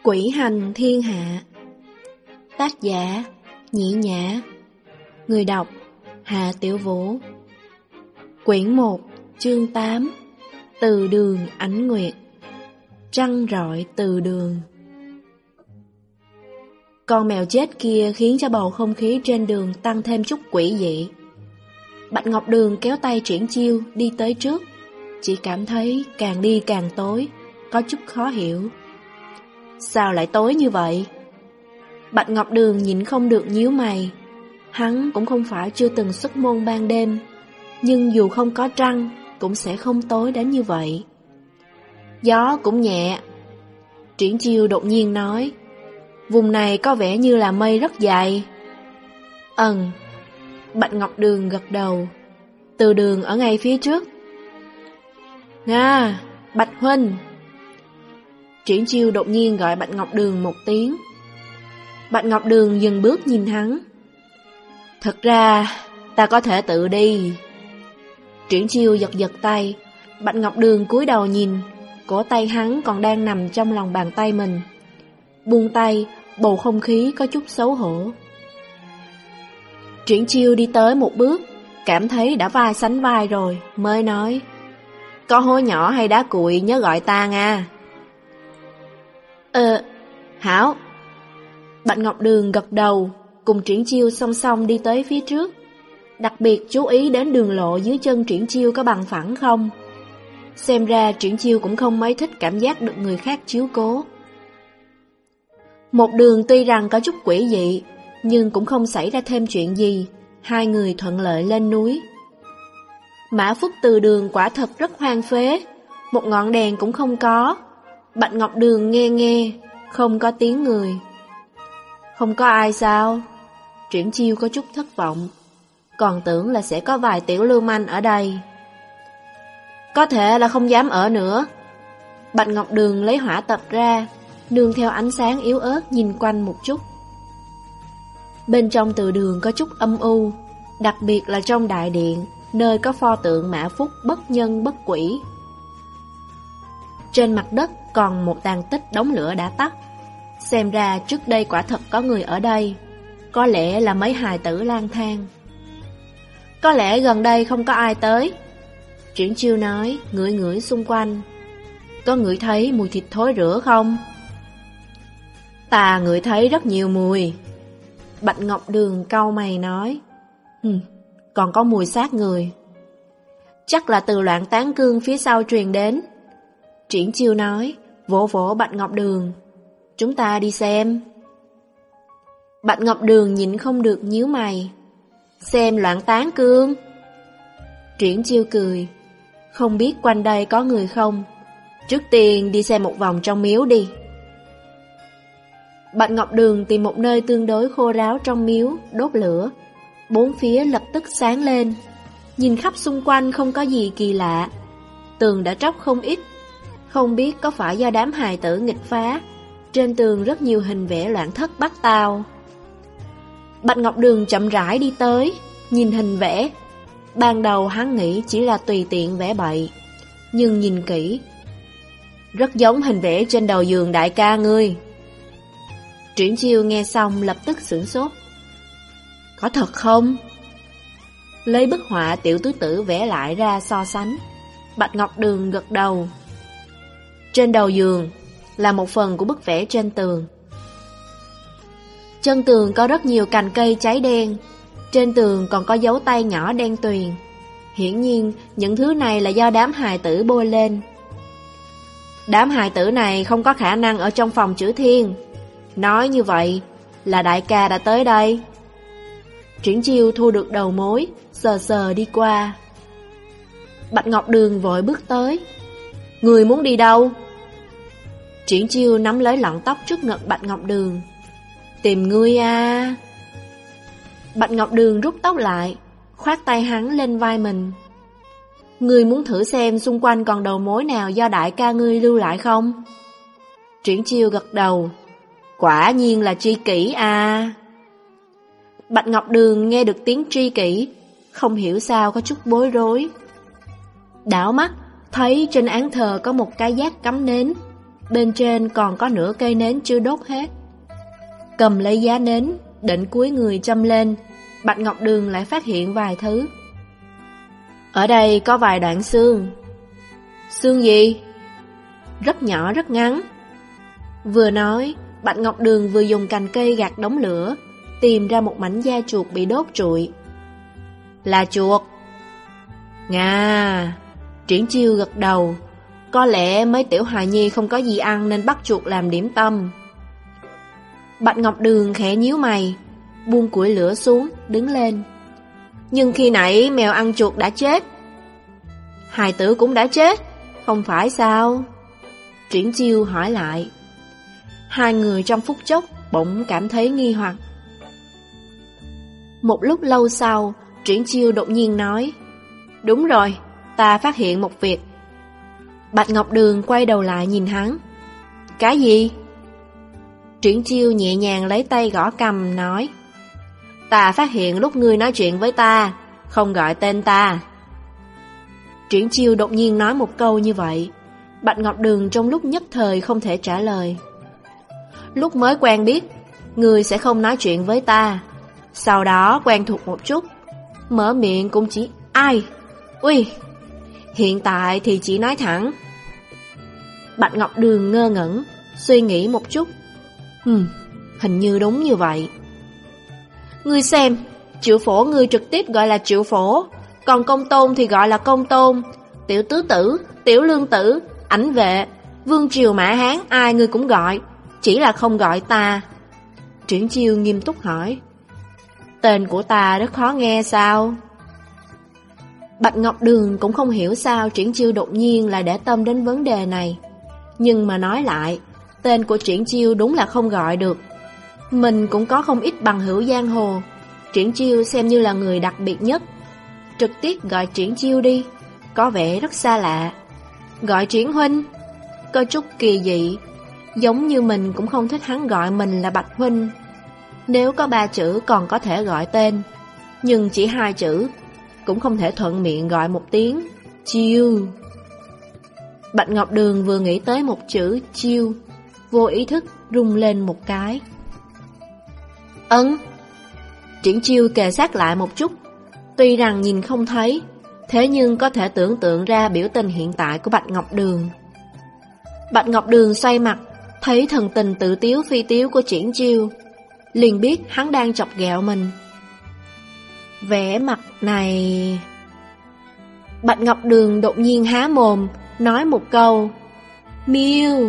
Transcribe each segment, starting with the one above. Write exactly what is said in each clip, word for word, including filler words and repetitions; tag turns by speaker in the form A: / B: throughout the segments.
A: Quỷ hành thiên hạ. Tác giả Nhĩ Nhã. Người đọc Hà Tiểu Vũ. Quyển một, chương tám. Từ đường ánh nguyệt. Trăng rọi từ đường. Con mèo chết kia khiến cho bầu không khí trên đường tăng thêm chút quỷ dị. Bạch Ngọc Đường kéo tay Triển Chiêu đi tới trước, chỉ cảm thấy càng đi càng tối, có chút khó hiểu. Sao lại tối như vậy? Bạch Ngọc Đường nhịn không được nhíu mày. Hắn cũng không phải chưa từng xuất môn ban đêm, nhưng dù không có trăng cũng sẽ không tối đến như vậy. Gió cũng nhẹ. Triển Chiêu đột nhiên nói, vùng này có vẻ như là mây rất dày. Ừm. Bạch Ngọc Đường gật đầu. Từ đường ở ngay phía trước. Nga, Bạch Huynh. Triển Chiêu đột nhiên gọi Bạch Ngọc Đường một tiếng. Bạch Ngọc Đường dừng bước nhìn hắn. Thật ra, ta có thể tự đi. Triển Chiêu giật giật tay. Bạch Ngọc Đường cúi đầu nhìn, cổ tay hắn còn đang nằm trong lòng bàn tay mình. Buông tay, bầu không khí có chút xấu hổ. Triển Chiêu đi tới một bước, cảm thấy đã vai sánh vai rồi, mới nói, có hố nhỏ hay đá cuội nhớ gọi ta nha. Ờ, hảo. Bạch Ngọc Đường gật đầu, cùng Triển Chiêu song song đi tới phía trước. Đặc biệt chú ý đến đường lộ dưới chân Triển Chiêu có bằng phẳng không. Xem ra Triển Chiêu cũng không mấy thích cảm giác được người khác chiếu cố. Một đường tuy rằng có chút quỷ dị, nhưng cũng không xảy ra thêm chuyện gì. Hai người thuận lợi lên núi. Mã Phúc từ đường quả thật rất hoang phế, một ngọn đèn cũng không có. Bạch Ngọc Đường nghe nghe, không có tiếng người. Không có ai sao? Triển Chiêu có chút thất vọng, còn tưởng là sẽ có vài tiểu lưu manh ở đây. Có thể là không dám ở nữa. Bạch Ngọc Đường lấy hỏa tập ra, nương theo ánh sáng yếu ớt nhìn quanh một chút. Bên trong từ đường có chút âm u, đặc biệt là trong đại điện, nơi có pho tượng Mã Phúc bất nhân bất quỷ. Trên mặt đất còn một tàn tích đống lửa đã tắt. Xem ra trước đây quả thật có người ở đây. Có lẽ là mấy hài tử lang thang. Có lẽ gần đây không có ai tới. Triển Chiêu nói, ngửi ngửi xung quanh. Có ngửi thấy mùi thịt thối rữa không? Ta ngửi thấy rất nhiều mùi. Bạch Ngọc Đường cau mày nói, Hừm, còn có mùi xác người. Chắc là từ Loạn Tán Cương phía sau truyền đến. Triển Chiêu nói, vỗ vỗ Bạch Ngọc Đường. Chúng ta đi xem. Bạch Ngọc Đường nhịn không được nhíu mày. Xem Loạn Tán Cương? Triển Chiêu cười. Không biết quanh đây có người không? Trước tiên đi xem một vòng trong miếu đi. Bạch Ngọc Đường tìm một nơi tương đối khô ráo trong miếu, đốt lửa. Bốn phía lập tức sáng lên. Nhìn khắp xung quanh không có gì kỳ lạ. Tường đã tróc không ít. Không biết có phải do đám hài tử nghịch phá. Trên tường rất nhiều hình vẽ loạn thất bát tao. Bạch Ngọc Đường chậm rãi đi tới, nhìn hình vẽ. Ban đầu hắn nghĩ chỉ là tùy tiện vẽ bậy, nhưng nhìn kỹ, rất giống hình vẽ trên đầu giường đại ca ngươi. Triển Chiêu nghe xong lập tức sửng sốt. Có thật không? Lấy bức họa tiểu tứ tử vẽ lại ra so sánh. Bạch Ngọc Đường gật đầu. Trên đầu giường là một phần của bức vẽ trên tường. Chân tường có rất nhiều cành cây cháy đen. Trên tường còn có dấu tay nhỏ đen tuyền. Hiển nhiên những thứ này là do đám hài tử bôi lên. Đám hài tử này không có khả năng ở trong phòng chữ thiên. Nói như vậy là đại ca đã tới đây. Triển Chiêu thu được đầu mối, sờ sờ đi qua. Bạch Ngọc Đường vội bước tới. Người muốn đi đâu? Triển Chiêu nắm lấy lọn tóc trước ngực Bạch Ngọc Đường. Tìm ngươi à. Bạch Ngọc Đường rút tóc lại, khoát tay hắn lên vai mình. Ngươi muốn thử xem xung quanh còn đầu mối nào do đại ca ngươi lưu lại không? Triển Chiêu gật đầu. Quả nhiên là tri kỷ à. Bạch Ngọc Đường nghe được tiếng tri kỷ, không hiểu sao có chút bối rối. Đảo mắt, thấy trên án thờ có một cái giác cắm nến. Bên trên còn có nửa cây nến chưa đốt hết. Cầm lấy giá nến, định cúi người châm lên, Bạch Ngọc Đường lại phát hiện vài thứ. Ở đây có vài đoạn xương. Xương gì? Rất nhỏ rất ngắn. Vừa nói, Bạch Ngọc Đường vừa dùng cành cây gạt đống lửa, tìm ra một mảnh da chuột bị đốt trụi. Là chuột. Ngà. Triển Chiêu gật đầu. Có lẽ mấy tiểu hài nhi không có gì ăn nên bắt chuột làm điểm tâm. Bạch Ngọc Đường khẽ nhíu mày, buông củi lửa xuống, đứng lên. Nhưng khi nãy mèo ăn chuột đã chết. Hài tử cũng đã chết, không phải sao? Triển Chiêu hỏi lại. Hai người trong phút chốc bỗng cảm thấy nghi hoặc. Một lúc lâu sau, Triển Chiêu đột nhiên nói, đúng rồi, ta phát hiện một việc. Bạch Ngọc Đường quay đầu lại nhìn hắn. Cái gì? Triển Chiêu nhẹ nhàng lấy tay gõ cằm nói, ta phát hiện lúc ngươi nói chuyện với ta, không gọi tên ta. Triển Chiêu đột nhiên nói một câu như vậy, Bạch Ngọc Đường trong lúc nhất thời không thể trả lời. Lúc mới quen biết, ngươi sẽ không nói chuyện với ta. Sau đó quen thuộc một chút, mở miệng cũng chỉ ai, ui. Hiện tại thì chỉ nói thẳng. Bạch Ngọc Đường ngơ ngẩn, suy nghĩ một chút. Hừm, hình như đúng như vậy. Ngươi xem, Triệu Phổ ngươi trực tiếp gọi là Triệu Phổ, còn Công Tôn thì gọi là Công Tôn, Tiểu Tứ Tử, Tiểu Lương Tử, Ảnh Vệ, Vương Triều Mã Hán ai ngươi cũng gọi, chỉ là không gọi ta. Triển Chiêu nghiêm túc hỏi, tên của ta rất khó nghe sao? Bạch Ngọc Đường cũng không hiểu sao Triển Chiêu đột nhiên lại để tâm đến vấn đề này. Nhưng mà nói lại, tên của Triển Chiêu đúng là không gọi được. Mình cũng có không ít bằng hữu giang hồ, Triển Chiêu xem như là người đặc biệt nhất. Trực tiếp gọi Triển Chiêu đi, có vẻ rất xa lạ. Gọi Triển Huynh, có chút kỳ dị, giống như mình cũng không thích hắn gọi mình là Bạch Huynh. Nếu có ba chữ còn có thể gọi tên, nhưng chỉ hai chữ, cũng không thể thuận miệng gọi một tiếng Chiêu. Bạch Ngọc Đường vừa nghĩ tới một chữ Chiêu, vô ý thức rung lên một cái. Ấn. Triển Chiêu kề sát lại một chút, tuy rằng nhìn không thấy, thế nhưng có thể tưởng tượng ra biểu tình hiện tại của Bạch Ngọc Đường. Bạch Ngọc Đường xoay mặt, thấy thần tình tự tiếu phi tiếu của Triển Chiêu, liền biết hắn đang chọc ghẹo mình. Vẻ mặt này... Bạch Ngọc Đường đột nhiên há mồm, nói một câu, Miêu.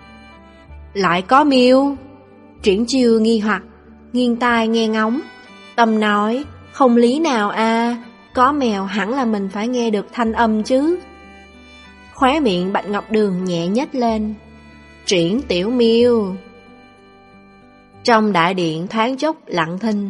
A: Lại có Miêu? Triển Chiêu nghi hoặc, nghiêng tai nghe ngóng. Tâm nói, không lý nào a, có mèo hẳn là mình phải nghe được thanh âm chứ. Khóe miệng Bạch Ngọc Đường nhẹ nhếch lên, Triển tiểu Miêu. Trong đại điện thoáng chốc lặng thinh.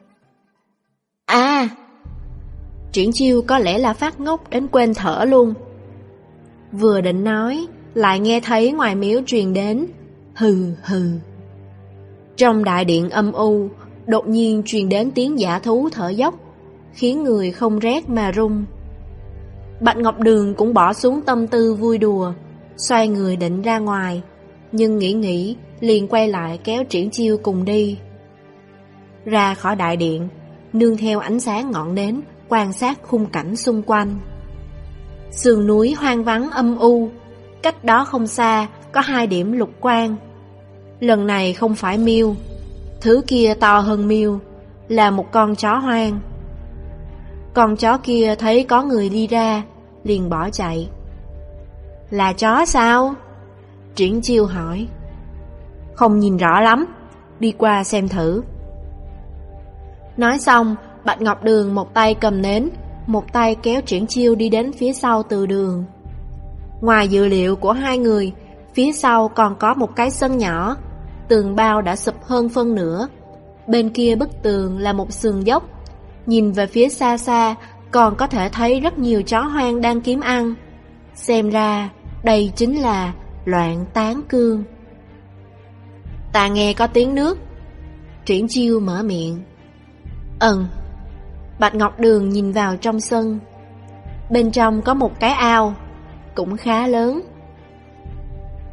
A: À! Triển Chiêu có lẽ là phát ngốc đến quên thở luôn. Vừa định nói, lại nghe thấy ngoài miếu truyền đến hừ hừ. Trong đại điện âm u, đột nhiên truyền đến tiếng dã thú thở dốc, khiến người không rét mà run. Bạch Ngọc Đường cũng bỏ xuống tâm tư vui đùa, xoay người định ra ngoài, nhưng nghĩ nghĩ liền quay lại kéo Triển Chiêu cùng đi. Ra khỏi đại điện, nương theo ánh sáng ngọn nến, quan sát khung cảnh xung quanh. Sườn núi hoang vắng âm u, cách đó không xa có hai điểm lục quang. Lần này không phải miêu, thứ kia to hơn miêu, là một con chó hoang. Con chó kia thấy có người đi ra, liền bỏ chạy. Là chó sao? Triển Chiêu hỏi. Không nhìn rõ lắm, đi qua xem thử. Nói xong, Bạch Ngọc Đường một tay cầm nến, một tay kéo Triển Chiêu đi đến phía sau từ đường. Ngoài dự liệu của hai người, phía sau còn có một cái sân nhỏ, tường bao đã sụp hơn phân nửa. Bên kia bức tường là một sườn dốc, nhìn về phía xa xa còn có thể thấy rất nhiều chó hoang đang kiếm ăn. Xem ra đây chính là loạn tán cương. Ta nghe có tiếng nước. Triển Chiêu mở miệng. Ừm. Bạch Ngọc Đường nhìn vào trong sân. Bên trong có một cái ao, cũng khá lớn.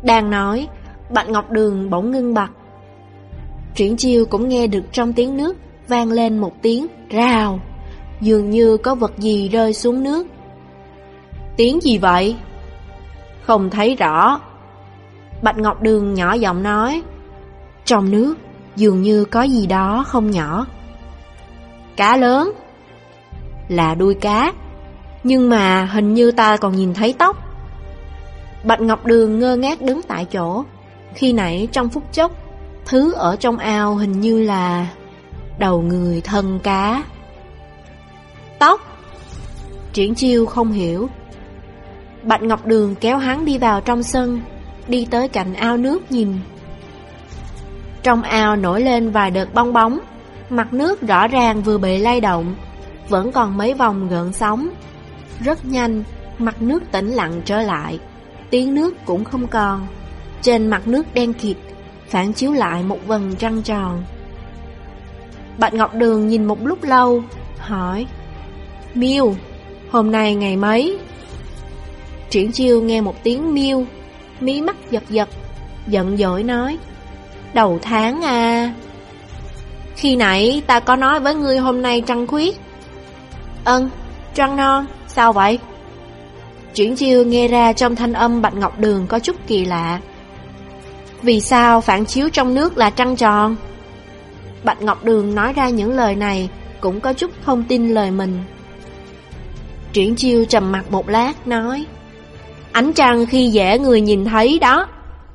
A: Đang nói, Bạch Ngọc Đường bỗng ngưng bặt. Triển Chiêu cũng nghe được trong tiếng nước vang lên một tiếng rào, dường như có vật gì rơi xuống nước. Tiếng gì vậy? Không thấy rõ. Bạch Ngọc Đường nhỏ giọng nói. Trong nước dường như có gì đó không nhỏ. Cá lớn. Là đuôi cá. Nhưng mà hình như ta còn nhìn thấy tóc. Bạch Ngọc Đường ngơ ngác đứng tại chỗ. Khi nãy trong phút chốc, thứ ở trong ao hình như là đầu người thân cá. Tóc. Triển Chiêu không hiểu. Bạch Ngọc Đường kéo hắn đi vào trong sân, đi tới cạnh ao nước nhìn. Trong ao nổi lên vài đợt bong bóng, mặt nước rõ ràng vừa bị lay động, vẫn còn mấy vòng gợn sóng. Rất nhanh, mặt nước tĩnh lặng trở lại, tiếng nước cũng không còn. Trên mặt nước đen kịt, phản chiếu lại một vầng trăng tròn. Bạch Ngọc Đường nhìn một lúc lâu, hỏi: Miêu, hôm nay ngày mấy? Triển Chiêu nghe một tiếng miêu, mí mắt giật giật, giận dỗi nói: Đầu tháng à. Khi nãy ta có nói với ngươi hôm nay trăng khuyết. Ân, trăng non, sao vậy? Triển Chiêu nghe ra trong thanh âm Bạch Ngọc Đường có chút kỳ lạ. Vì sao phản chiếu trong nước là trăng tròn? Bạch Ngọc Đường nói ra những lời này cũng có chút không tin lời mình. Triển Chiêu trầm mặt một lát nói: Ánh trăng khi dễ người nhìn thấy đó.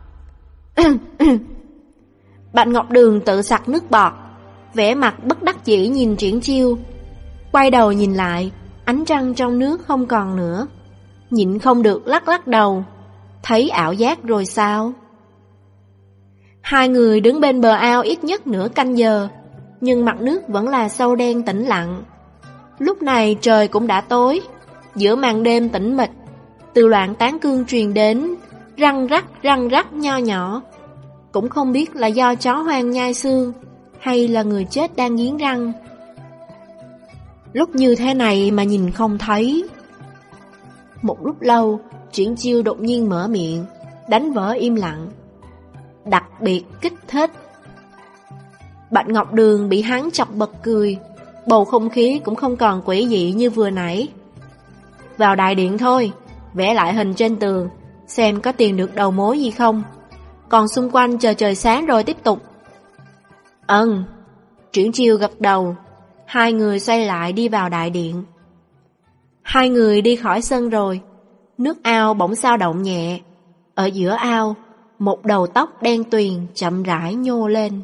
A: Bạch Ngọc Đường tự sặc nước bọt, vẻ mặt bất đắc dĩ nhìn Triển Chiêu. Quay đầu nhìn lại, ánh trăng trong nước không còn nữa. Nhịn không được lắc lắc đầu. Thấy ảo giác rồi sao? Hai người đứng bên bờ ao ít nhất nửa canh giờ, nhưng mặt nước vẫn là sâu đen tĩnh lặng. Lúc này trời cũng đã tối. Giữa màn đêm tĩnh mịch, từ loạn tán cương truyền đến răng rắc răng rắc nho nhỏ. Cũng không biết là do chó hoang nhai xương hay là người chết đang nghiến răng. Lúc như thế này mà nhìn không thấy. Một lúc lâu, Triển Chiêu đột nhiên mở miệng, đánh vỡ im lặng: Đặc biệt kích thích. Bạch Ngọc Đường bị hắn chọc bật cười, bầu không khí cũng không còn quỷ dị như vừa nãy. Vào đại điện thôi, vẽ lại hình trên tường, xem có tìm được đầu mối gì không. Còn xung quanh chờ trời sáng rồi tiếp tục. Ừm. Triển Chiêu gật đầu. Hai người xoay lại đi vào đại điện. Hai người đi khỏi sân rồi, nước ao bỗng xao động nhẹ. Ở giữa ao, một đầu tóc đen tuyền chậm rãi nhô lên.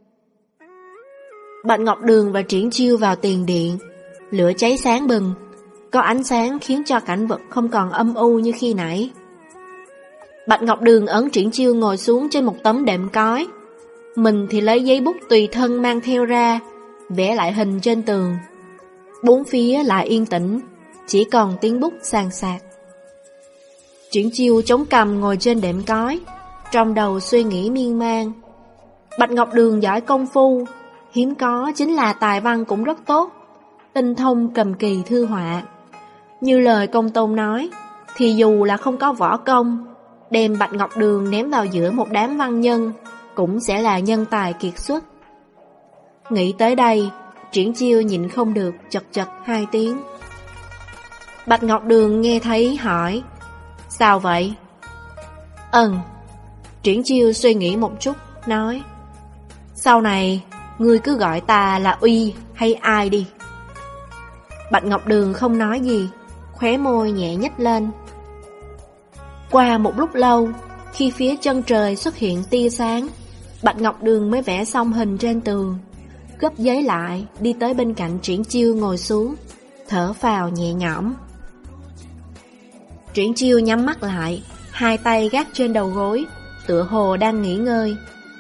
A: Bạch Ngọc Đường và Triển Chiêu vào tiền điện. Lửa cháy sáng bừng, có ánh sáng khiến cho cảnh vật không còn âm u như khi nãy. Bạch Ngọc Đường ấn Triển Chiêu ngồi xuống trên một tấm đệm cói. Mình thì lấy giấy bút tùy thân mang theo ra, vẽ lại hình trên tường. Bốn phía lại yên tĩnh, chỉ còn tiếng bút xàn xạc. Triển Chiêu chống cằm ngồi trên đệm cói, trong đầu suy nghĩ miên man. Bạch Ngọc Đường giỏi công phu, hiếm có chính là tài văn cũng rất tốt, tinh thông cầm kỳ thư họa. Như lời Công Tôn nói, thì dù là không có võ công, đem Bạch Ngọc Đường ném vào giữa một đám văn nhân cũng sẽ là nhân tài kiệt xuất. Nghĩ tới đây, Triển Chiêu nhịn không được chật chật hai tiếng. Bạch Ngọc Đường nghe thấy hỏi: Sao vậy? Ừm. Triển Chiêu suy nghĩ một chút, nói: Sau này, ngươi cứ gọi ta là Uy hay ai đi. Bạch Ngọc Đường không nói gì, khóe môi nhẹ nhếch lên. Qua một lúc lâu, khi phía chân trời xuất hiện tia sáng, Bạch Ngọc Đường mới vẽ xong hình trên tường, gấp giấy lại, đi tới bên cạnh Triển Chiêu ngồi xuống, thở phào nhẹ nhõm. Triển Chiêu nhắm mắt lại, hai tay gác trên đầu gối, tựa hồ đang nghỉ ngơi.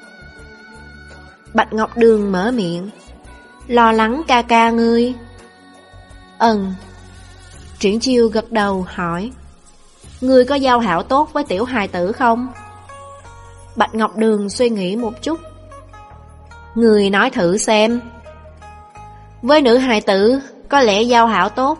A: Bạch Ngọc Đường mở miệng: Lo lắng ca ca ngươi. Ừm. Triển Chiêu gật đầu hỏi: Ngươi có giao hảo tốt với tiểu hài tử không? Bạch Ngọc Đường suy nghĩ một chút. Ngươi nói thử xem. Với nữ hài tử có lẽ giao hảo tốt.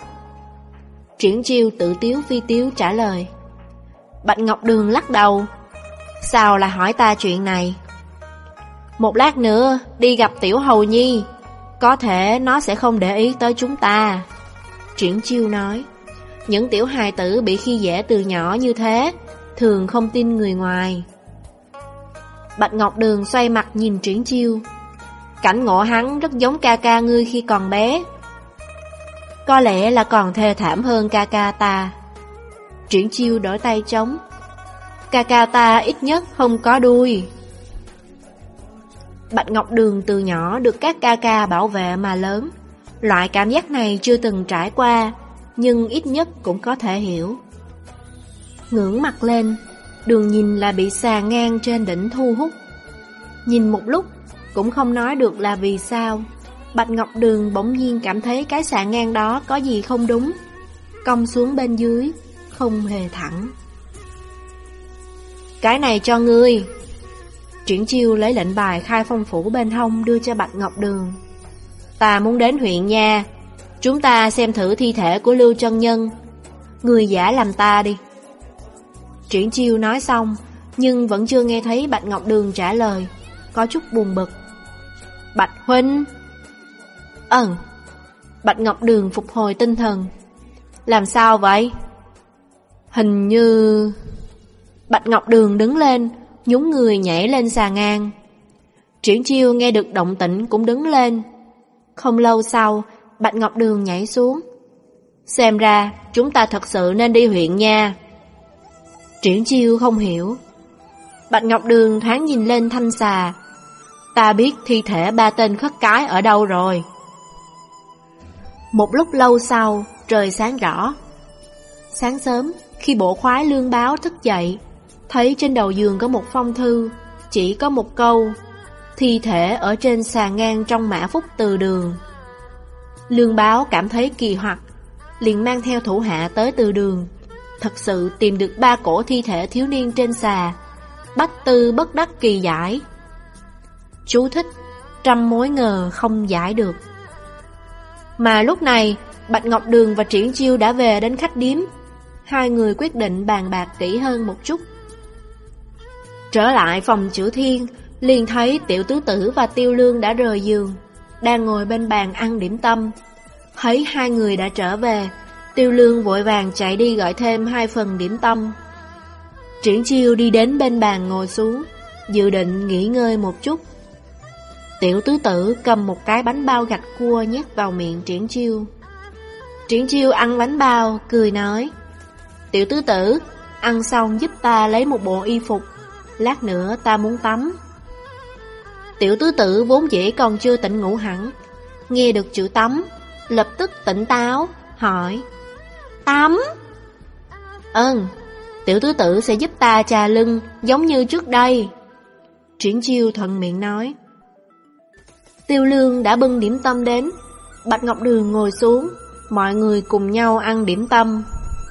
A: Triển Chiêu tự tiếu phi tiếu trả lời. Bạch Ngọc Đường lắc đầu. Sao lại hỏi ta chuyện này? Một lát nữa đi gặp Tiểu Hầu Nhi, có thể nó sẽ không để ý tới chúng ta. Triển Chiêu nói, những tiểu hài tử bị khi dễ từ nhỏ như thế thường không tin người ngoài. Bạch Ngọc Đường xoay mặt nhìn Triển Chiêu. Cảnh ngộ hắn rất giống ca ca ngươi khi còn bé. Có lẽ là còn thê thảm hơn ca ca ta. Triển Chiêu đổi tay trống. Ca ca ta ít nhất không có đuôi. Bạch Ngọc Đường từ nhỏ được các ca ca bảo vệ mà lớn. Loại cảm giác này chưa từng trải qua, nhưng ít nhất cũng có thể hiểu. Ngưỡng mặt lên, Đường nhìn là bị xà ngang trên đỉnh thu hút. Nhìn một lúc, cũng không nói được là vì sao, Bạch Ngọc Đường bỗng nhiên cảm thấy cái xà ngang đó có gì không đúng. Cong xuống bên dưới, không hề thẳng. Cái này cho ngươi. Triển Chiêu lấy lệnh bài khai phong phủ bên hông đưa cho Bạch Ngọc Đường. Ta muốn đến huyện nha, chúng ta xem thử thi thể của Lưu Chân Nhân. Ngươi giả làm ta đi. Triển Chiêu nói xong, nhưng vẫn chưa nghe thấy Bạch Ngọc Đường trả lời, có chút buồn bực. Bạch huynh. Ừm. Bạch Ngọc Đường phục hồi tinh thần. Làm sao vậy? Hình như... Bạch Ngọc Đường đứng lên, nhún người nhảy lên xà ngang. Triển Chiêu nghe được động tĩnh cũng đứng lên. Không lâu sau, Bạch Ngọc Đường nhảy xuống. Xem ra chúng ta thật sự nên đi huyện nha. Triển Chiêu không hiểu. Bạch Ngọc Đường thoáng nhìn lên thanh xà. Ta biết thi thể ba tên khất cái ở đâu rồi. Một lúc lâu sau, trời sáng rõ. Sáng sớm, khi bộ khoái Lương Báo thức dậy, thấy trên đầu giường có một phong thư, chỉ có một câu: thi thể ở trên xà ngang trong mã phúc từ đường. Lương Báo cảm thấy kỳ hoặc, liền mang theo thủ hạ tới từ đường. Thật sự tìm được ba cổ thi thể thiếu niên trên xà. Bách tư bất đắc kỳ giải. Chú thích: trăm mối ngờ không giải được. Mà lúc này, Bạch Ngọc Đường và Triển Chiêu đã về đến khách điếm. Hai người quyết định bàn bạc kỹ hơn một chút. Trở lại phòng Chữ Thiên, liền thấy Tiểu Tứ Tử và Tiêu Lương đã rời giường, đang ngồi bên bàn ăn điểm tâm. Thấy hai người đã trở về, Tiêu Lương vội vàng chạy đi gọi thêm hai phần điểm tâm. Triển Chiêu đi đến bên bàn ngồi xuống, dự định nghỉ ngơi một chút. Tiểu Tứ Tử cầm một cái bánh bao gạch cua nhét vào miệng Triển Chiêu. Triển Chiêu ăn bánh bao, cười nói: Tiểu Tứ Tử, ăn xong giúp ta lấy một bộ y phục, lát nữa ta muốn tắm. Tiểu Tứ Tử vốn dĩ còn chưa tỉnh ngủ hẳn, nghe được chữ tắm, lập tức tỉnh táo, hỏi: Tắm? Ừm, Tiểu Tứ Tử sẽ giúp ta chà lưng giống như trước đây. Triển Chiêu thuận miệng nói. Tiêu Lương đã bưng điểm tâm đến. Bạch Ngọc Đường ngồi xuống, mọi người cùng nhau ăn điểm tâm.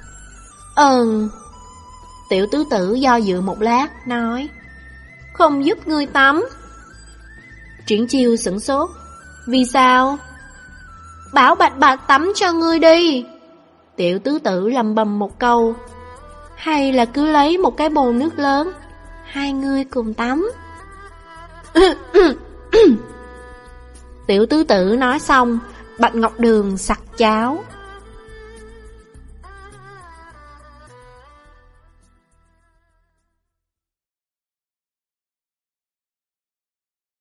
A: Ừm. Tiểu Tứ Tử do dự một lát, nói: Không giúp ngươi tắm. Triển Chiêu sửng sốt. Vì sao? Bảo Bạch Bạch tắm cho ngươi đi. Tiểu Tứ Tử lầm bầm một câu. Hay là cứ lấy một cái bồn nước lớn, hai ngươi cùng tắm. Tiểu Tứ Tử nói xong, Bạch Ngọc Đường sặc cháo.